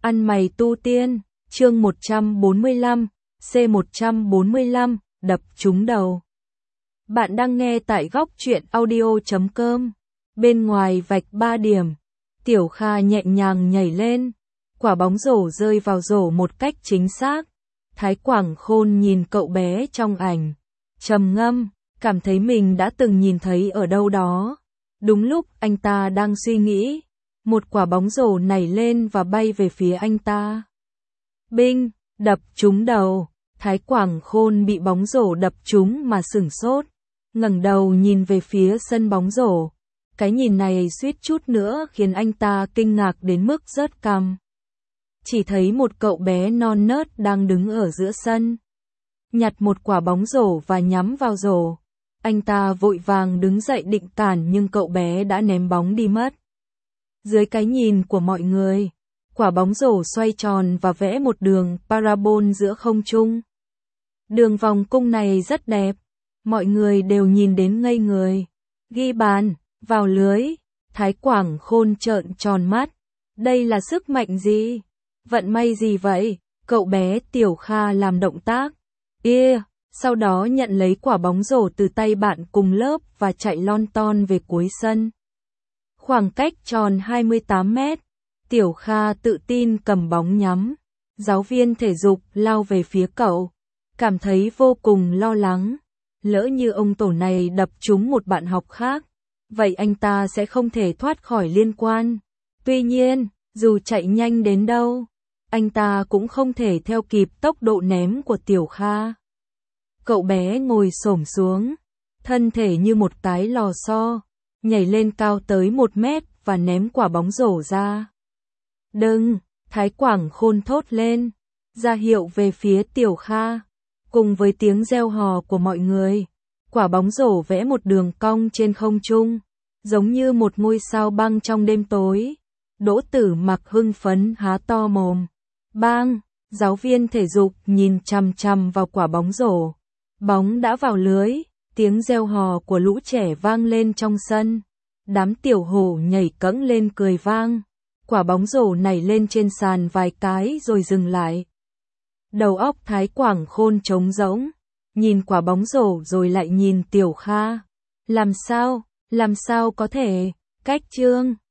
Ăn mày tu tiên, chương 145, C145, đập trúng đầu. Bạn đang nghe tại góc truyện audio.com. Bên ngoài vạch 3 điểm, Tiểu Kha nhẹ nhàng nhảy lên, quả bóng rổ rơi vào rổ một cách chính xác. Thái Quảng Khôn nhìn cậu bé trong ảnh, trầm ngâm, cảm thấy mình đã từng nhìn thấy ở đâu đó. Đúng lúc anh ta đang suy nghĩ, một quả bóng rổ nảy lên và bay về phía anh ta. Binh, đập trúng đầu. Thái Quảng Khôn bị bóng rổ đập trúng mà sửng sốt, ngẩng đầu nhìn về phía sân bóng rổ. Cái nhìn này suýt chút nữa khiến anh ta kinh ngạc đến mức rớt cằm. Chỉ thấy một cậu bé non nớt đang đứng ở giữa sân, nhặt một quả bóng rổ và nhắm vào rổ. Anh ta vội vàng đứng dậy định cản nhưng cậu bé đã ném bóng đi mất. Dưới cái nhìn của mọi người, quả bóng rổ xoay tròn và vẽ một đường parabol giữa không trung. Đường vòng cung này rất đẹp, mọi người đều nhìn đến ngây người. Ghi bàn, vào lưới. Thái Quảng Khôn trợn tròn mắt. Đây là sức mạnh gì? Vận may gì vậy? Cậu bé Tiểu Kha làm động tác. Sau đó nhận lấy quả bóng rổ từ tay bạn cùng lớp và chạy lon ton về cuối sân. Khoảng cách tròn 28 mét, Tiểu Kha tự tin cầm bóng nhắm. Giáo viên thể dục lao về phía cậu, cảm thấy vô cùng lo lắng. Lỡ như ông tổ này đập trúng một bạn học khác, vậy anh ta sẽ không thể thoát khỏi liên quan. Tuy nhiên, dù chạy nhanh đến đâu, anh ta cũng không thể theo kịp tốc độ ném của Tiểu Kha. Cậu bé ngồi xổm xuống, thân thể như một cái lò xo, nhảy lên cao tới 1 mét và ném quả bóng rổ ra. Đừng, Thái Quảng Khôn thốt lên, ra hiệu về phía Tiểu Kha. Cùng với tiếng reo hò của mọi người, quả bóng rổ vẽ một đường cong trên không trung, giống như một ngôi sao băng trong đêm tối. Đỗ Tử Mặc hưng phấn há to mồm. Bang, giáo viên thể dục nhìn chằm chằm vào quả bóng rổ. Bóng đã vào lưới, tiếng reo hò của lũ trẻ vang lên trong sân. Đám tiểu hổ nhảy cẫng lên cười vang. Quả bóng rổ nảy lên trên sàn vài cái rồi dừng lại. Đầu óc Thái Quảng Khôn trống rỗng, nhìn quả bóng rổ rồi lại nhìn Tiểu Kha. Làm sao có thể, cách chương.